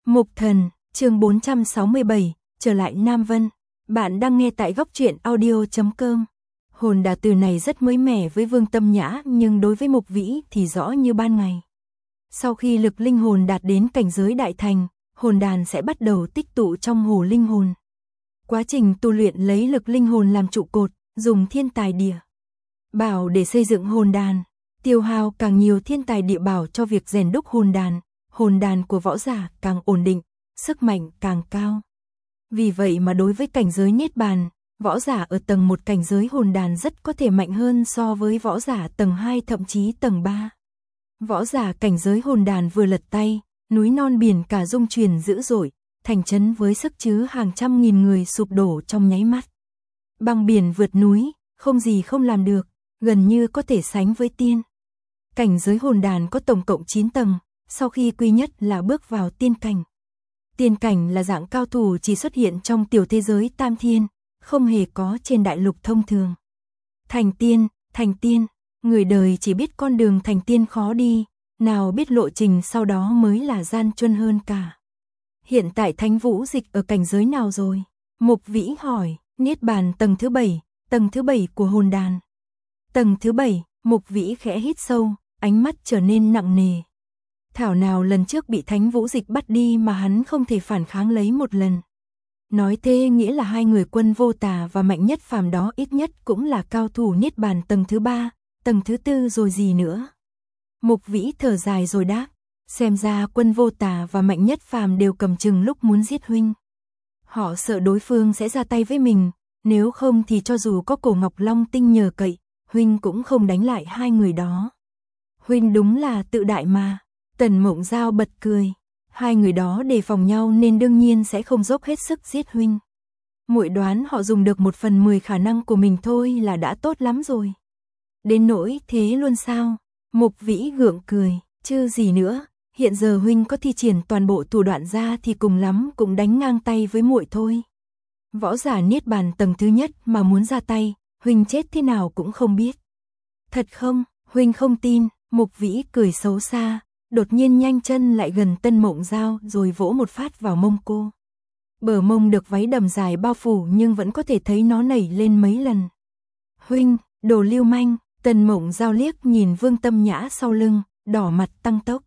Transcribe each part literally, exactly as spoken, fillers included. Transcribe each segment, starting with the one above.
Mục Thần, chương bốn trăm sáu mươi bảy, trở lại Nam Vân. Bạn đang nghe tại góc truyện audio chấm com. Hồn đà từ này rất mới mẻ với Vương Tâm Nhã, nhưng đối với Mục Vĩ thì rõ như ban ngày. Sau khi lực linh hồn đạt đến cảnh giới đại thành, hồn đàn sẽ bắt đầu tích tụ trong hồ linh hồn. Quá trình tu luyện lấy lực linh hồn làm trụ cột, dùng thiên tài địa bảo để xây dựng hồn đàn, tiêu hao càng nhiều thiên tài địa bảo cho việc rèn đúc hồn đàn, hồn đàn của võ giả càng ổn định, sức mạnh càng cao. Vì vậy mà đối với cảnh giới niết bàn, võ giả ở tầng một cảnh giới hồn đàn rất có thể mạnh hơn so với võ giả tầng hai thậm chí tầng ba. Võ giả cảnh giới hồn đàn vừa lật tay, núi non biển cả rung chuyển dữ dội, thành trấn với sức chứa hàng trăm nghìn người sụp đổ trong nháy mắt. Băng biển vượt núi, không gì không làm được, gần như có thể sánh với tiên. Cảnh giới hồn đàn có tổng cộng chín tầng, sau khi quy nhất là bước vào tiên cảnh. Tiên cảnh là dạng cao thủ chỉ xuất hiện trong tiểu thế giới tam thiên, không hề có trên đại lục thông thường. Thành tiên, thành tiên, người đời chỉ biết con đường thành tiên khó đi, nào biết lộ trình sau đó mới là gian truân hơn cả. Hiện tại Thánh Vũ Dịch ở cảnh giới nào rồi? Mục Vĩ hỏi. Niết bàn tầng thứ bảy, tầng thứ bảy của hồn đàn. Tầng thứ bảy, Mục Vĩ khẽ hít sâu, ánh mắt trở nên nặng nề. Thảo nào lần trước bị Thánh Vũ Dịch bắt đi mà hắn không thể phản kháng lấy một lần. Nói thế nghĩa là hai người Quân Vô Tà và Mạnh Nhất Phàm đó ít nhất cũng là cao thủ niết bàn tầng thứ ba, tầng thứ tư rồi gì nữa. Mục Vĩ thở dài rồi đáp, xem ra Quân Vô Tà và Mạnh Nhất Phàm đều cầm chừng lúc muốn giết huynh. Họ sợ đối phương sẽ ra tay với mình, nếu không thì cho dù có Cổ Ngọc Long Tinh nhờ cậy, huynh cũng không đánh lại hai người đó. Huynh đúng là tự đại mà. Tần Mộng Giao bật cười, hai người đó đề phòng nhau nên đương nhiên sẽ không dốc hết sức giết huynh. Muội đoán họ dùng được một phần mười khả năng của mình thôi là đã tốt lắm rồi. Đến nỗi thế luôn sao? Mục Vĩ gượng cười, chứ gì nữa, hiện giờ huynh có thi triển toàn bộ thủ đoạn ra thì cùng lắm cũng đánh ngang tay với muội thôi. Võ giả niết bàn tầng thứ nhất mà muốn ra tay, huynh chết thế nào cũng không biết. Thật không, huynh không tin. Mục Vĩ cười xấu xa, đột nhiên nhanh chân lại gần Tân Mộng Giao rồi vỗ một phát vào mông cô. Bờ mông được váy đầm dài bao phủ nhưng vẫn có thể thấy nó nảy lên mấy lần. Huynh, đồ lưu manh. Tân Mộng Giao liếc nhìn Vương Tâm Nhã sau lưng, đỏ mặt tăng tốc.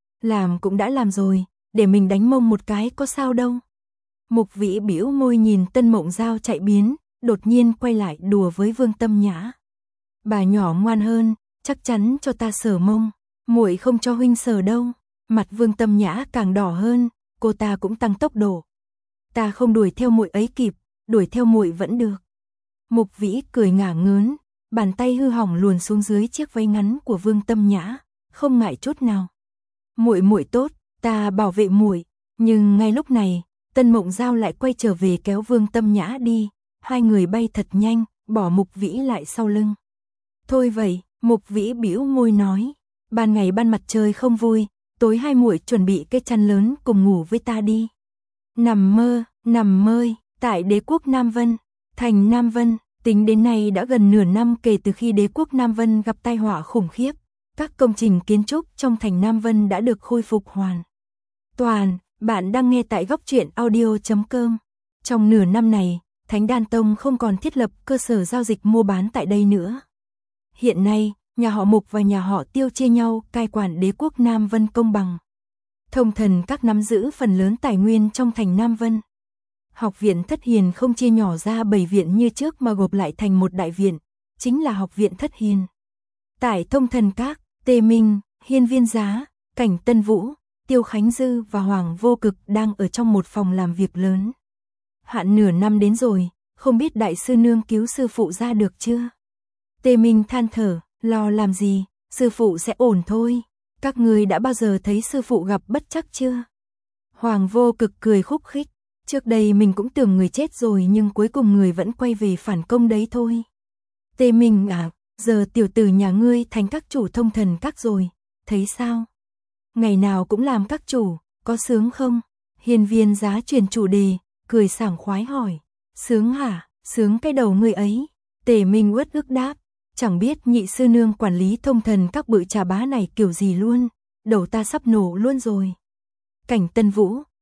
Làm cũng đã làm rồi, để mình đánh mông một cái có sao đâu. Mục Vĩ bĩu môi nhìn Tân Mộng Giao chạy biến, đột nhiên quay lại đùa với Vương Tâm Nhã. Bà nhỏ ngoan hơn, chắc chắn cho ta sờ mông, muội không cho huynh sờ đâu. Mặt Vương Tâm Nhã càng đỏ hơn, cô ta cũng tăng tốc độ. Ta không đuổi theo muội ấy kịp, đuổi theo muội vẫn được. Mục Vĩ cười ngả ngớn, bàn tay hư hỏng luồn xuống dưới chiếc váy ngắn của Vương Tâm Nhã, không ngại chút nào. Muội muội tốt, ta bảo vệ muội. Nhưng ngay lúc này, Tân Mộng Giao lại quay trở về kéo Vương Tâm Nhã đi, hai người bay thật nhanh, bỏ Mục Vĩ lại sau lưng. Thôi vậy, Mục Vĩ bĩu môi nói, ban ngày ban mặt trời không vui, tối hai muội chuẩn bị cái chăn lớn cùng ngủ với ta đi. Nằm mơ, nằm mơ, tại đế quốc Nam Vân, thành Nam Vân, tính đến nay đã gần nửa năm kể từ khi đế quốc Nam Vân gặp tai họa khủng khiếp, các công trình kiến trúc trong thành Nam Vân đã được khôi phục hoàn toàn. Bạn đang nghe tại góc truyện audio chấm com. Trong nửa năm này, Thánh Đan Tông không còn thiết lập cơ sở giao dịch mua bán tại đây nữa. Hiện nay, nhà họ Mục và nhà họ Tiêu chia nhau cai quản đế quốc Nam Vân công bằng. Thông thần các nắm giữ phần lớn tài nguyên trong thành Nam Vân. Học viện Thất Hiền không chia nhỏ ra bảy viện như trước mà gộp lại thành một đại viện, chính là học viện Thất Hiền. Tại Thông thần các, Tề Minh, Hiên Viên Giá, Cảnh Tân Vũ, Tiêu Khánh Dư và Hoàng Vô Cực đang ở trong một phòng làm việc lớn. Hạn nửa năm đến rồi, không biết đại sư nương cứu sư phụ ra được chưa? Tề Minh than thở, lo làm gì, sư phụ sẽ ổn thôi. Các người đã bao giờ thấy sư phụ gặp bất trắc chưa? Hoàng Vô Cực cười khúc khích, trước đây mình cũng tưởng người chết rồi nhưng cuối cùng người vẫn quay về phản công đấy thôi. Tề Minh à, giờ tiểu tử nhà ngươi thành các chủ thông thần các rồi, thấy sao? Ngày nào cũng làm các chủ, có sướng không? Hiên Viên Giá chuyển chủ đề, cười sảng khoái hỏi, sướng hả, sướng cái đầu người ấy. Tề Minh uất ức đáp, chẳng biết nhị sư nương quản lý thông thần các bự trà bá này kiểu gì luôn, đầu ta sắp nổ luôn rồi. Cảnh Tân Vũ,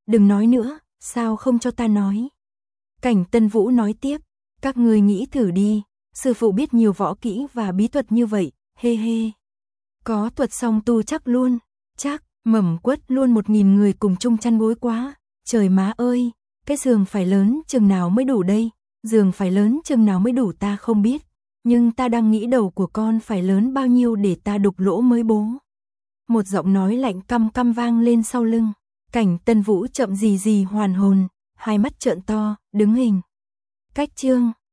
đừng nói nữa, sao không cho ta nói. Cảnh Tân Vũ nói tiếp, các ngươi nghĩ thử đi, sư phụ biết nhiều võ kỹ và bí thuật như vậy, hê hê. Có thuật song tu chắc luôn, chắc, Mẩm Quất luôn một nghìn người cùng chung chăn gối quá, trời má ơi, cái giường phải lớn chừng nào mới đủ đây, giường phải lớn chừng nào mới đủ ta không biết, nhưng ta đang nghĩ đầu của con phải lớn bao nhiêu để ta đục lỗ mới bố. Một giọng nói lạnh căm căm vang lên sau lưng, Cảnh Tân Vũ chậm gì gì hoàn hồn, hai mắt trợn to, đứng hình. Cách chương